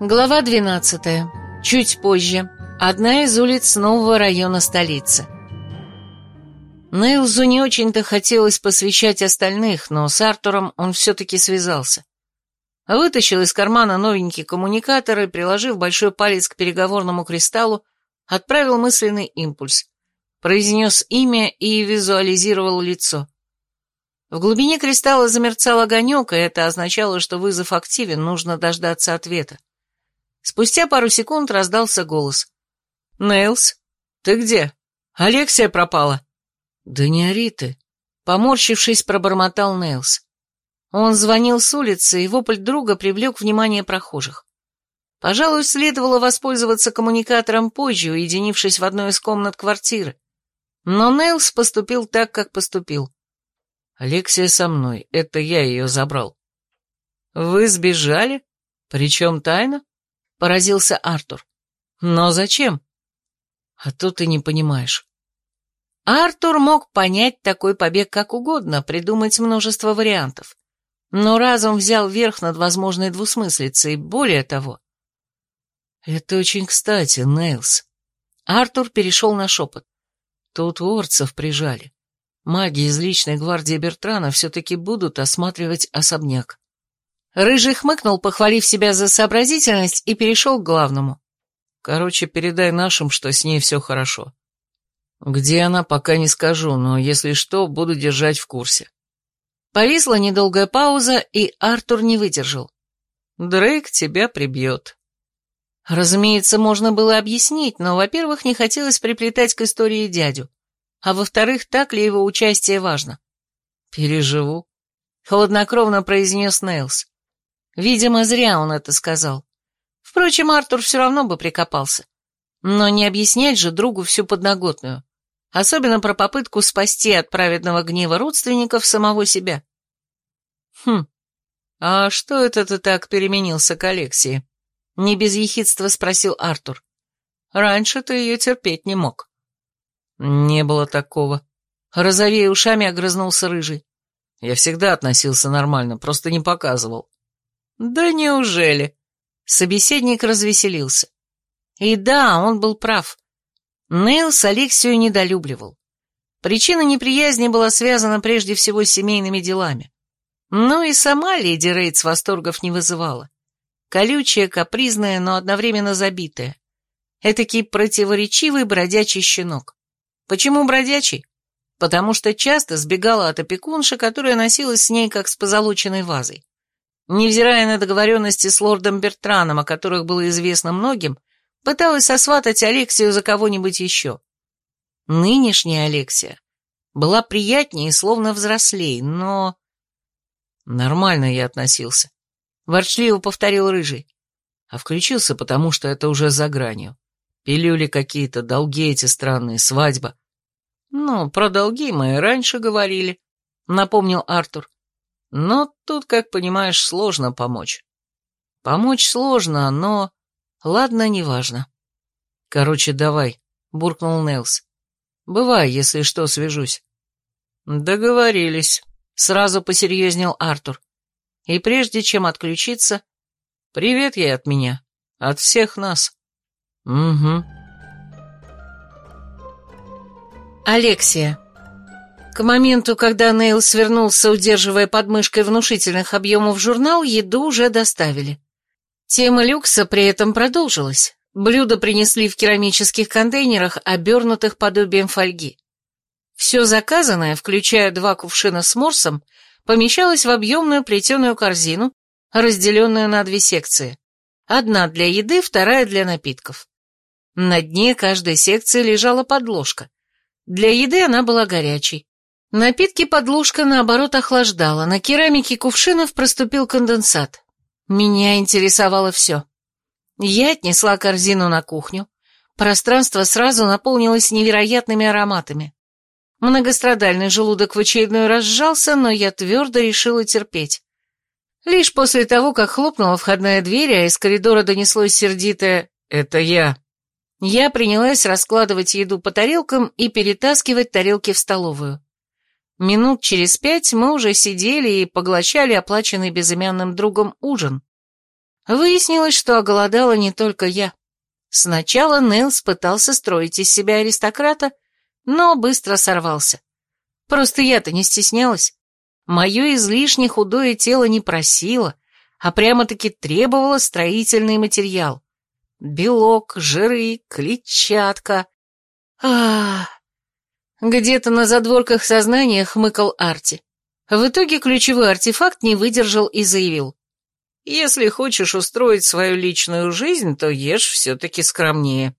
Глава 12. Чуть позже. Одна из улиц нового района столицы. Нейлзу не очень-то хотелось посвящать остальных, но с Артуром он все-таки связался. Вытащил из кармана новенький коммуникатор и, приложив большой палец к переговорному кристаллу, отправил мысленный импульс, произнес имя и визуализировал лицо. В глубине кристалла замерцал огонек, и это означало, что вызов активен, нужно дождаться ответа. Спустя пару секунд раздался голос. «Нейлс, ты где? Алексия пропала». «Да не ори ты», — поморщившись, пробормотал Нейлс. Он звонил с улицы, и вопль друга привлек внимание прохожих. Пожалуй, следовало воспользоваться коммуникатором позже, уединившись в одной из комнат квартиры. Но Нейлс поступил так, как поступил. «Алексия со мной, это я ее забрал». «Вы сбежали? Причем тайно?» — поразился Артур. «Но зачем?» «А то ты не понимаешь». Артур мог понять такой побег как угодно, придумать множество вариантов. Но разум взял верх над возможной двусмыслицей, более того. «Это очень кстати, Нейлс». Артур перешел на шепот. «Тут уордцев прижали. Маги из личной гвардии Бертрана все-таки будут осматривать особняк». Рыжий хмыкнул, похвалив себя за сообразительность, и перешел к главному. «Короче, передай нашим, что с ней все хорошо. Где она, пока не скажу, но если что, буду держать в курсе». Повисла недолгая пауза, и Артур не выдержал. «Дрейк тебя прибьет». Разумеется, можно было объяснить, но, во-первых, не хотелось приплетать к истории дядю, а во-вторых, так ли его участие важно. «Переживу», — хладнокровно произнес Нейлс. Видимо, зря он это сказал. Впрочем, Артур все равно бы прикопался. Но не объяснять же другу всю подноготную, особенно про попытку спасти от праведного гнева родственников самого себя. А что это ты так переменился к Алексии?» — не без ехидства спросил Артур. «Раньше ты ее терпеть не мог». «Не было такого». Розовея ушами огрызнулся Рыжий. «Я всегда относился нормально, просто не показывал». «Да неужели?» Собеседник развеселился. И да, он был прав. Нейлс Алексию недолюбливал. Причина неприязни была связана прежде всего с семейными делами. Но и сама леди Рейтс восторгов не вызывала. Колючая, капризная, но одновременно забитая. Этакий противоречивый бродячий щенок. Почему бродячий? Потому что часто сбегала от опекунши, которая носилась с ней как с позолоченной вазой. Невзирая на договоренности с лордом Бертраном, о которых было известно многим, пыталась сосватать Алексию за кого-нибудь еще. Нынешняя Алексия была приятнее и словно взрослей, но... «Нормально я относился», — ворчливо повторил Рыжий. «А включился, потому что это уже за гранью. Пилюли какие-то, долги эти странные, свадьба». «Ну, про долги мы и раньше говорили», — напомнил Артур. «Но тут, как понимаешь, сложно помочь». «Помочь сложно, но... Ладно, неважно». «Короче, давай», — буркнул Нейлс. «Бывай, если что, свяжусь». «Договорились», — сразу посерьезнел Артур. И прежде чем отключиться, «Привет ей от меня, от всех нас». «Угу». Алексия. К моменту, когда Нейлс вернулся, удерживая под мышкой внушительных объемов журнал, еду уже доставили. Тема люкса при этом продолжилась. Блюда принесли в керамических контейнерах, обернутых подобием фольги. Все заказанное, включая 2 кувшина с морсом, помещалось в объемную плетеную корзину, разделенную на 2 секции. Одна для еды, вторая для напитков. На дне каждой секции лежала подложка. Для еды она была горячей. Напитки подложка, наоборот, охлаждала. На керамике кувшинов проступил конденсат. Меня интересовало все. Я отнесла корзину на кухню. Пространство сразу наполнилось невероятными ароматами. Многострадальный желудок в очередной раз сжался, но я твердо решила терпеть. Лишь после того, как хлопнула входная дверь, а из коридора донеслось сердитое «Это я». Я принялась раскладывать еду по тарелкам и перетаскивать тарелки в столовую. Минут через 5 мы уже сидели и поглощали оплаченный безымянным другом ужин. Выяснилось, что оголодала не только я. Сначала Нейлс пытался строить из себя аристократа, но быстро сорвался. Просто я-то не стеснялась. Мое излишне худое тело не просило, а прямо-таки требовало строительный материал. Белок, жиры, клетчатка. Где-то на задворках сознания хмыкал Арти. В итоге ключевой артефакт не выдержал и заявил: «Если хочешь устроить свою личную жизнь, то ешь все-таки скромнее».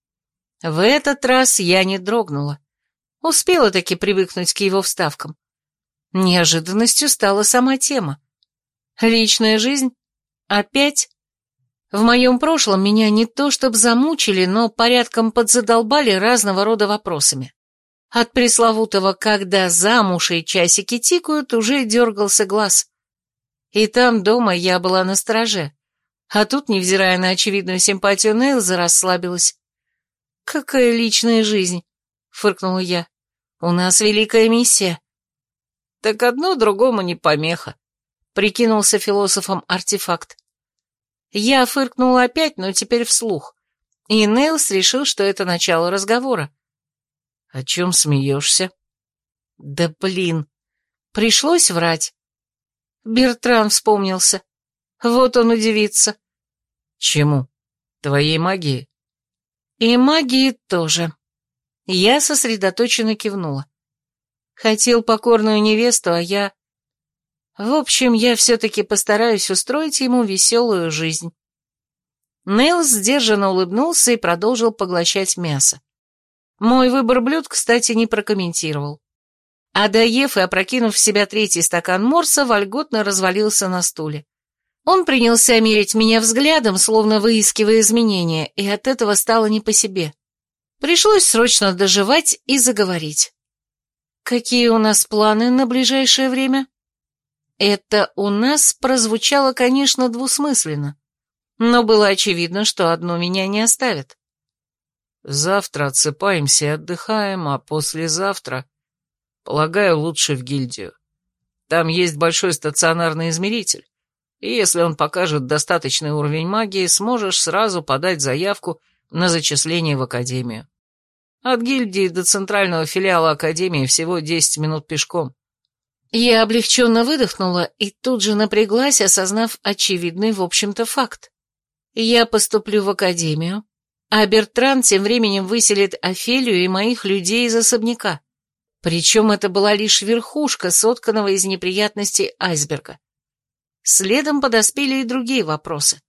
В этот раз я не дрогнула. Успела таки привыкнуть к его вставкам. Неожиданностью стала сама тема. Личная жизнь? Опять? В моем прошлом меня не то чтобы замучили, но порядком подзадолбали разного рода вопросами. От пресловутого «когда замуж и часики тикают» уже дергался глаз. И там дома я была настороже, а тут, невзирая на очевидную симпатию Нейлза, расслабилась. «Какая личная жизнь?» — фыркнула я. «У нас великая миссия». «Так одно другому не помеха», — прикинулся философом артефакт. Я фыркнула опять, но теперь вслух, и Нейлс решил, что это начало разговора. «О чем смеешься?» «Да блин, пришлось врать». Бертран вспомнился. Вот он удивится. «Чему? Твоей магии?» «И магии тоже». Я сосредоточенно кивнула. Хотел покорную невесту, а я... В общем, я все-таки постараюсь устроить ему веселую жизнь. Нейлс сдержанно улыбнулся и продолжил поглощать мясо. Мой выбор блюд, кстати, не прокомментировал. А доев и опрокинув в себя третий стакан морса, вольготно развалился на стуле. Он принялся мерить меня взглядом, словно выискивая изменения, и от этого стало не по себе. Пришлось срочно дожевать и заговорить. «Какие у нас планы на ближайшее время?» Это «у нас» прозвучало, конечно, двусмысленно, но было очевидно, что одну меня не оставят. «Завтра отсыпаемся и отдыхаем, а послезавтра, полагаю, лучше в гильдию. Там есть большой стационарный измеритель, и если он покажет достаточный уровень магии, сможешь сразу подать заявку на зачисление в академию. От гильдии до центрального филиала академии всего 10 минут пешком». Я облегченно выдохнула и тут же напряглась, осознав очевидный, в общем-то, факт. Я поступлю в академию, а Бертран тем временем выселит Офелию и моих людей из особняка. Причем это была лишь верхушка сотканного из неприятностей айсберга. Следом подоспели и другие вопросы.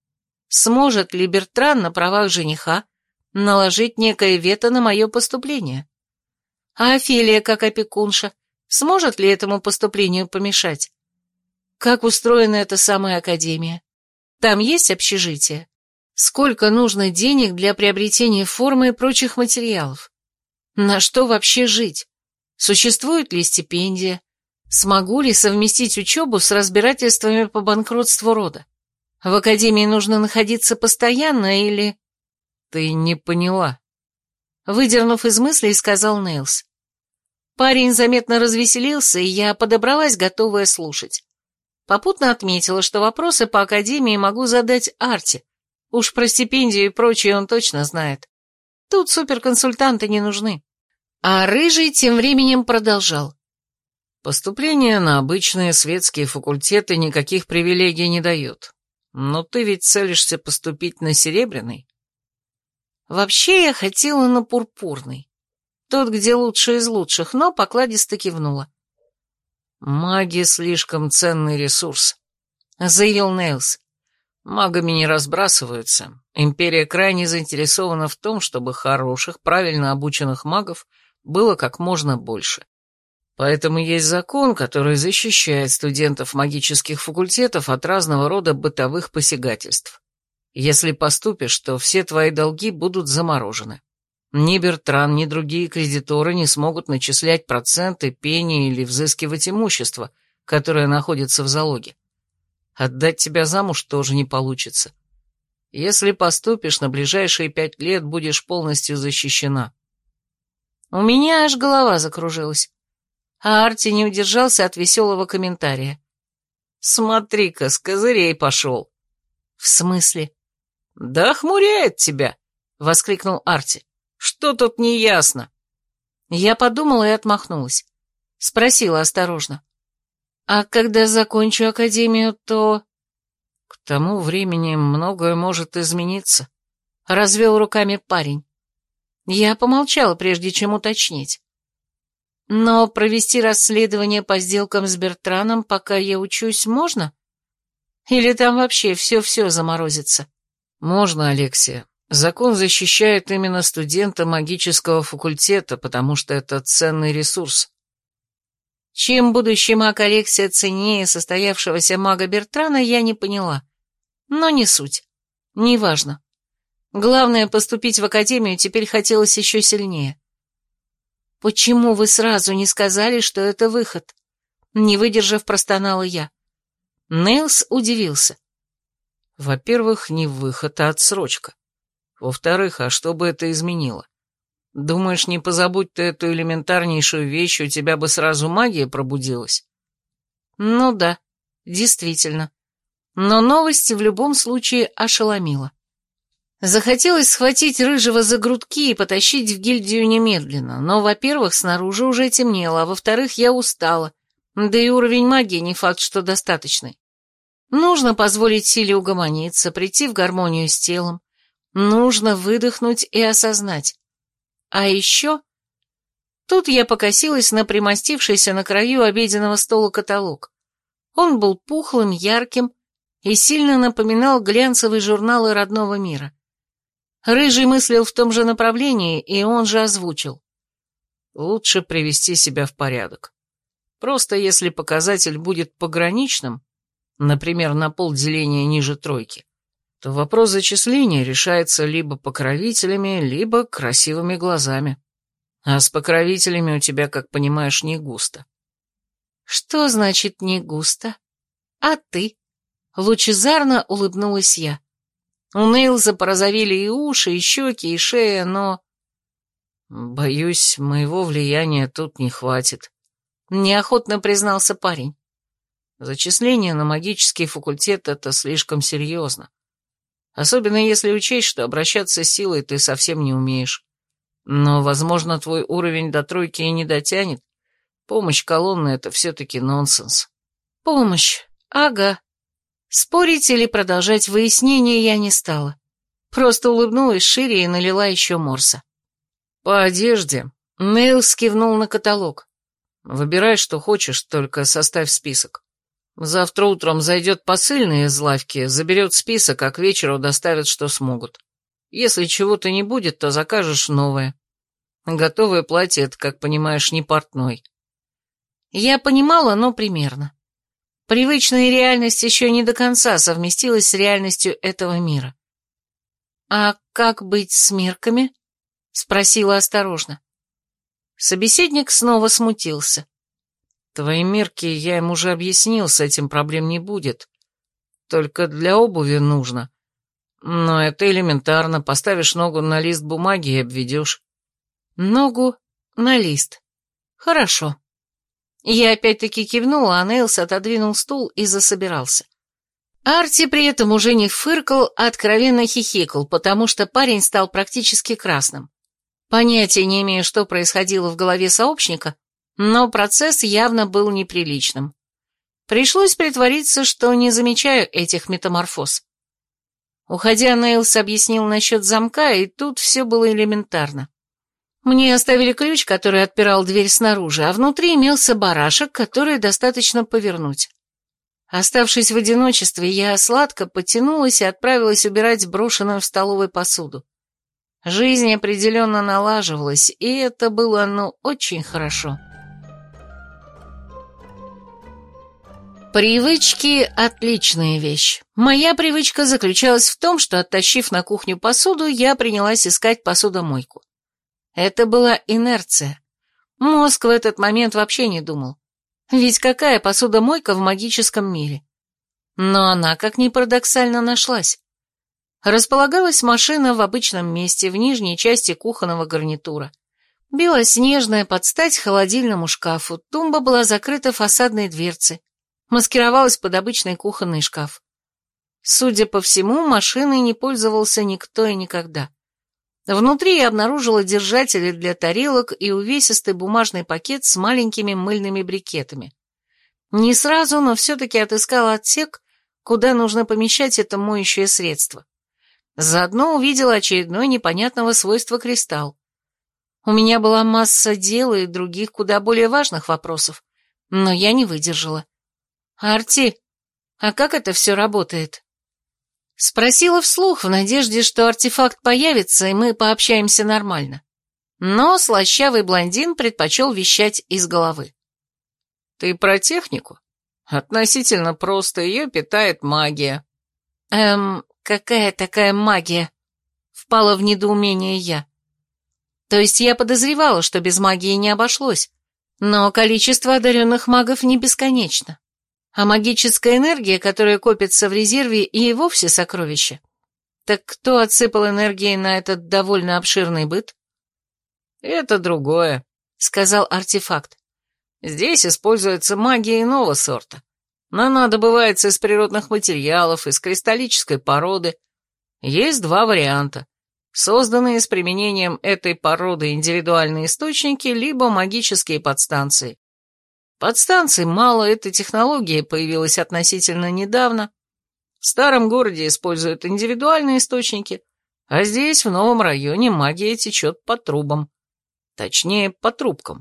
Сможет ли Бертран на правах жениха наложить некое вето на мое поступление? А Офелия, как опекунша, сможет ли этому поступлению помешать? Как устроена эта самая академия? Там есть общежитие? Сколько нужно денег для приобретения формы и прочих материалов? На что вообще жить? Существует ли стипендия? Смогу ли совместить учебу с разбирательствами по банкротству рода? В академии нужно находиться постоянно или... Ты не поняла. Выдернув из мыслей, сказал Нейлс. Парень заметно развеселился, и я подобралась, готовая слушать. Попутно отметила, что вопросы по академии могу задать Арти. Уж про стипендию и прочее он точно знает. Тут суперконсультанты не нужны. А Рыжий тем временем продолжал. Поступление на обычные светские факультеты никаких привилегий не дает. Но ты ведь целишься поступить на Серебряный? Вообще я хотела на Пурпурный. Тот, где лучший из лучших, но покладисто кивнула. «Маги слишком ценный ресурс», — заявил Нейлс. «Магами не разбрасываются. Империя крайне заинтересована в том, чтобы хороших, правильно обученных магов было как можно больше. Поэтому есть закон, который защищает студентов магических факультетов от разного рода бытовых посягательств. Если поступишь, то все твои долги будут заморожены. Ни Бертран, ни другие кредиторы не смогут начислять проценты, пени или взыскивать имущество, которое находится в залоге. Отдать тебя замуж тоже не получится. Если поступишь, на ближайшие 5 лет будешь полностью защищена». У меня аж голова закружилась, а Арти не удержался от веселого комментария. «Смотри-ка, с козырей пошел». «В смысле?» «Да охмуряет тебя!» — воскликнул Арти. «Что тут неясно?» Я подумала и отмахнулась. Спросила осторожно. «А когда закончу академию, то...» «К тому времени многое может измениться», — развел руками парень. Я помолчала, прежде чем уточнить. «Но провести расследование по сделкам с Бертраном, пока я учусь, можно? Или там вообще все-все заморозится?» «Можно, Алексия. Закон защищает именно студента магического факультета, потому что это ценный ресурс». Чем будущий маг Алексия ценнее состоявшегося мага Бертрана, я не поняла. Но не суть. Неважно. Главное, поступить в академию теперь хотелось еще сильнее. «Почему вы сразу не сказали, что это выход?» Не выдержав, простонала я. Нейлс удивился. «Во-первых, не выход, а отсрочка. Во-вторых, а что бы это изменило? Думаешь, не позабудь ты эту элементарнейшую вещь, у тебя бы сразу магия пробудилась?» Ну да, действительно. Но новость в любом случае ошеломила. Захотелось схватить Рыжего за грудки и потащить в гильдию немедленно, но, во-первых, снаружи уже темнело, а во-вторых, я устала, да и уровень магии не факт, что достаточный. Нужно позволить силе угомониться, прийти в гармонию с телом, нужно выдохнуть и осознать. А еще... Тут я покосилась на примостившийся на краю обеденного стола каталог. Он был пухлым, ярким и сильно напоминал глянцевые журналы родного мира. Рыжий мыслил в том же направлении, и он же озвучил. «Лучше привести себя в порядок. Просто если показатель будет пограничным, например, на полделения ниже тройки, то вопрос зачисления решается либо покровителями, либо красивыми глазами. А с покровителями у тебя, как понимаешь, не густо». «Что значит не густо? А ты?» Лучезарно улыбнулась я. У Нейлза порозовели и уши, и щеки, и шея, но... «Боюсь, моего влияния тут не хватит», — неохотно признался парень. «Зачисление на магический факультет — это слишком серьезно. Особенно если учесть, что обращаться с силой ты совсем не умеешь. Но, возможно, твой уровень до тройки и не дотянет. Помощь колонны — это все-таки нонсенс». «Помощь, ага». Спорить или продолжать выяснение я не стала. Просто улыбнулась шире и налила еще морса. «По одежде», — Нейлс кивнул на каталог. «Выбирай, что хочешь, только составь список. Завтра утром зайдет посыльный из лавки, заберет список, а к вечеру доставят, что смогут. Если чего-то не будет, то закажешь новое. Готовое платье — это, как понимаешь, не портной». Я понимала, но примерно. Привычная реальность еще не до конца совместилась с реальностью этого мира. «А как быть с мерками?» — спросила осторожно. Собеседник снова смутился. «Твои мерки я им уже объяснил, с этим проблем не будет. Только для обуви нужно. Но это элементарно, поставишь ногу на лист бумаги и обведешь». «Ногу на лист. Хорошо». Я опять-таки кивнула, а Нейлс отодвинул стул и засобирался. Арти при этом уже не фыркал, а откровенно хихикал, потому что парень стал практически красным. Понятия не имею, что происходило в голове сообщника, но процесс явно был неприличным. Пришлось притвориться, что не замечаю этих метаморфоз. Уходя, Нейлс объяснил насчет замка, и тут все было элементарно. Мне оставили ключ, который отпирал дверь снаружи, а внутри имелся барашек, который достаточно повернуть. Оставшись в одиночестве, я сладко потянулась и отправилась убирать брошенную в столовой посуду. Жизнь определенно налаживалась, и это было, очень хорошо. Привычки – отличная вещь. Моя привычка заключалась в том, что, оттащив на кухню посуду, я принялась искать посудомойку. Это была инерция. Мозг в этот момент вообще не думал. Ведь какая посудомойка в магическом мире? Но она, как ни парадоксально, нашлась. Располагалась машина в обычном месте, в нижней части кухонного гарнитура. Белоснежная, под стать холодильному шкафу, тумба была закрыта фасадной дверцей, маскировалась под обычный кухонный шкаф. Судя по всему, машиной не пользовался никто и никогда. Внутри я обнаружила держатели для тарелок и увесистый бумажный пакет с маленькими мыльными брикетами. Не сразу, но все-таки отыскала отсек, куда нужно помещать это моющее средство. Заодно увидела очередной непонятного свойства кристалл. У меня была масса дел и других куда более важных вопросов, но я не выдержала. «Арти, а как это все работает?» Спросила вслух в надежде, что артефакт появится, и мы пообщаемся нормально. Но слащавый блондин предпочел вещать из головы. «Ты про технику? Относительно просто, ее питает магия». Какая такая магия?» Впала в недоумение я. То есть я подозревала, что без магии не обошлось, но количество одаренных магов не бесконечно. А магическая энергия, которая копится в резерве, и вовсе сокровище. Так кто отсыпал энергией на этот довольно обширный быт? «Это другое», — сказал артефакт. «Здесь используется магия иного сорта. Она добывается из природных материалов, из кристаллической породы. Есть два варианта. Созданные с применением этой породы индивидуальные источники, либо магические подстанции. Подстанций мало, эта технология появилась относительно недавно. В старом городе используют индивидуальные источники, а здесь, в новом районе, магия течет по трубам. Точнее, по трубкам.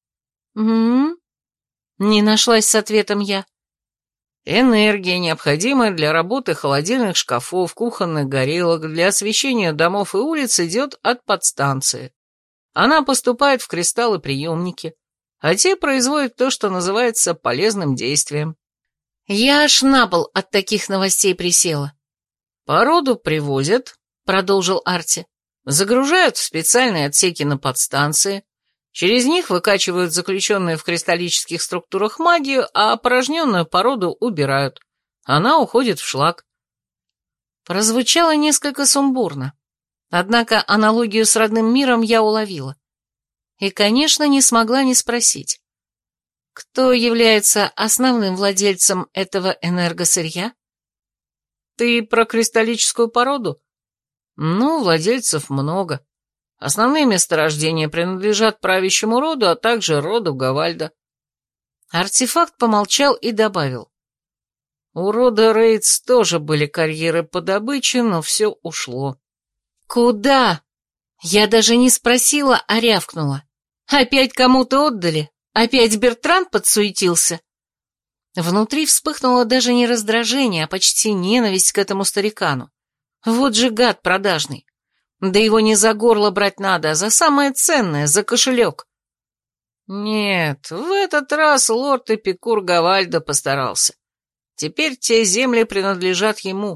Не нашлась с ответом я. Энергия, необходимая для работы холодильных шкафов, кухонных горелок, для освещения домов и улиц, идет от подстанции. Она поступает в кристаллы-приемники, а те производят то, что называется полезным действием. Я аж на пол от таких новостей присела. «Породу привозят», — продолжил Арти, «загружают в специальные отсеки на подстанции, через них выкачивают заключенную в кристаллических структурах магию, а опорожненную породу убирают. Она уходит в шлак». Прозвучало несколько сумбурно, однако аналогию с родным миром я уловила. И, конечно, не смогла не спросить. Кто является основным владельцем этого энергосырья? «Ты про кристаллическую породу?» «Ну, владельцев много. Основные месторождения принадлежат правящему роду, а также роду Гавальда». Артефакт помолчал и добавил. «У рода Рейтс тоже были карьеры по добыче, но все ушло». «Куда?» Я даже не спросила, а рявкнула. «Опять кому-то отдали? Опять Бертран подсуетился?» Внутри вспыхнуло даже не раздражение, а почти ненависть к этому старикану. Вот же гад продажный. Да его не за горло брать надо, а за самое ценное, за кошелек. Нет, в этот раз лорд Эпикур Гавальда постарался. Теперь те земли принадлежат ему.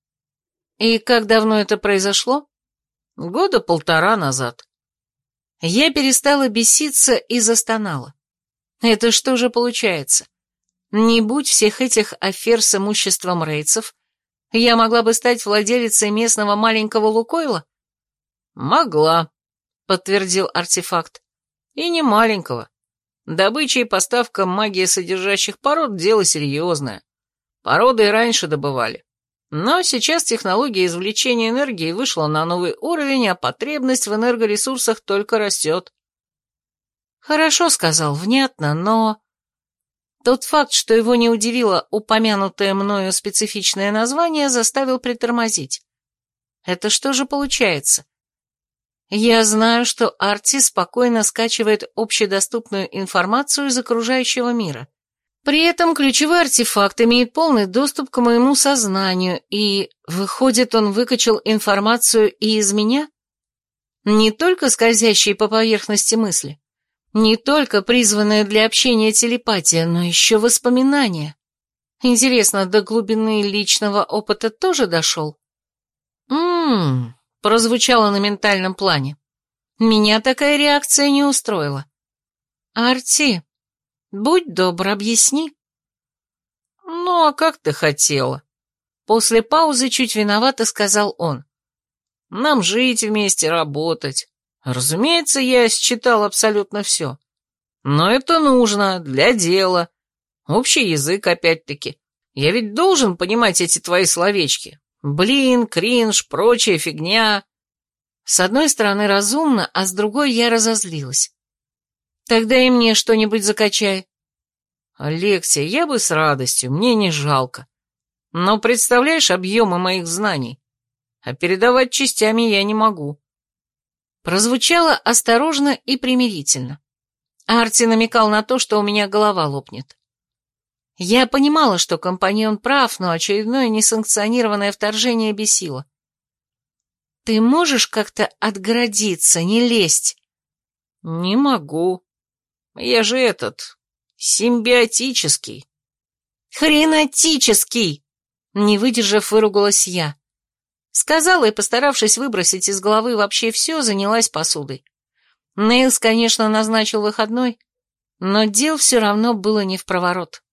И как давно это произошло? 1.5 года назад. Я перестала беситься и застонала. Это что же получается? Не будь всех этих афер с имуществом рейцев, я могла бы стать владелицей местного маленького Лукойла? Могла, подтвердил артефакт. И не маленького. Добыча и поставка магиосодержащих пород – дело серьезное. Породы и раньше добывали. Но сейчас технология извлечения энергии вышла на новый уровень, а потребность в энергоресурсах только растет. Хорошо сказал, внятно, но... Тот факт, что его не удивило упомянутое мною специфичное название, заставил притормозить. Это что же получается? Я знаю, что Арти спокойно скачивает общедоступную информацию из окружающего мира. При этом ключевой артефакт имеет полный доступ к моему сознанию, и, выходит, он выкачал информацию и из меня? Не только скользящие по поверхности мысли, не только призванная для общения телепатия, но еще воспоминания. Интересно, до глубины личного опыта тоже дошел? Прозвучало на ментальном плане. Меня такая реакция не устроила. Арти, будь добр, объясни. Ну, а как ты хотела? После паузы чуть виновато сказал он. Нам жить вместе, работать. Разумеется, я считал абсолютно все. Но это нужно, для дела. Общий язык, опять-таки. Я ведь должен понимать эти твои словечки. Блин, кринж, прочая фигня. С одной стороны разумно, а с другой я разозлилась. Тогда и мне что-нибудь закачай. Алексия, я бы с радостью, мне не жалко. Но представляешь объемы моих знаний? А передавать частями я не могу. Прозвучало осторожно и примирительно. Арти намекал на то, что у меня голова лопнет. Я понимала, что компаньон прав, но очередное несанкционированное вторжение бесило. «Ты можешь как-то отгородиться, не лезть?» «Не могу. Я же симбиотический». «Хренотический!» Не выдержав, выругалась я. Сказала и, постаравшись выбросить из головы вообще все, занялась посудой. Нейлс, конечно, назначил выходной, но дел все равно было не впроворот.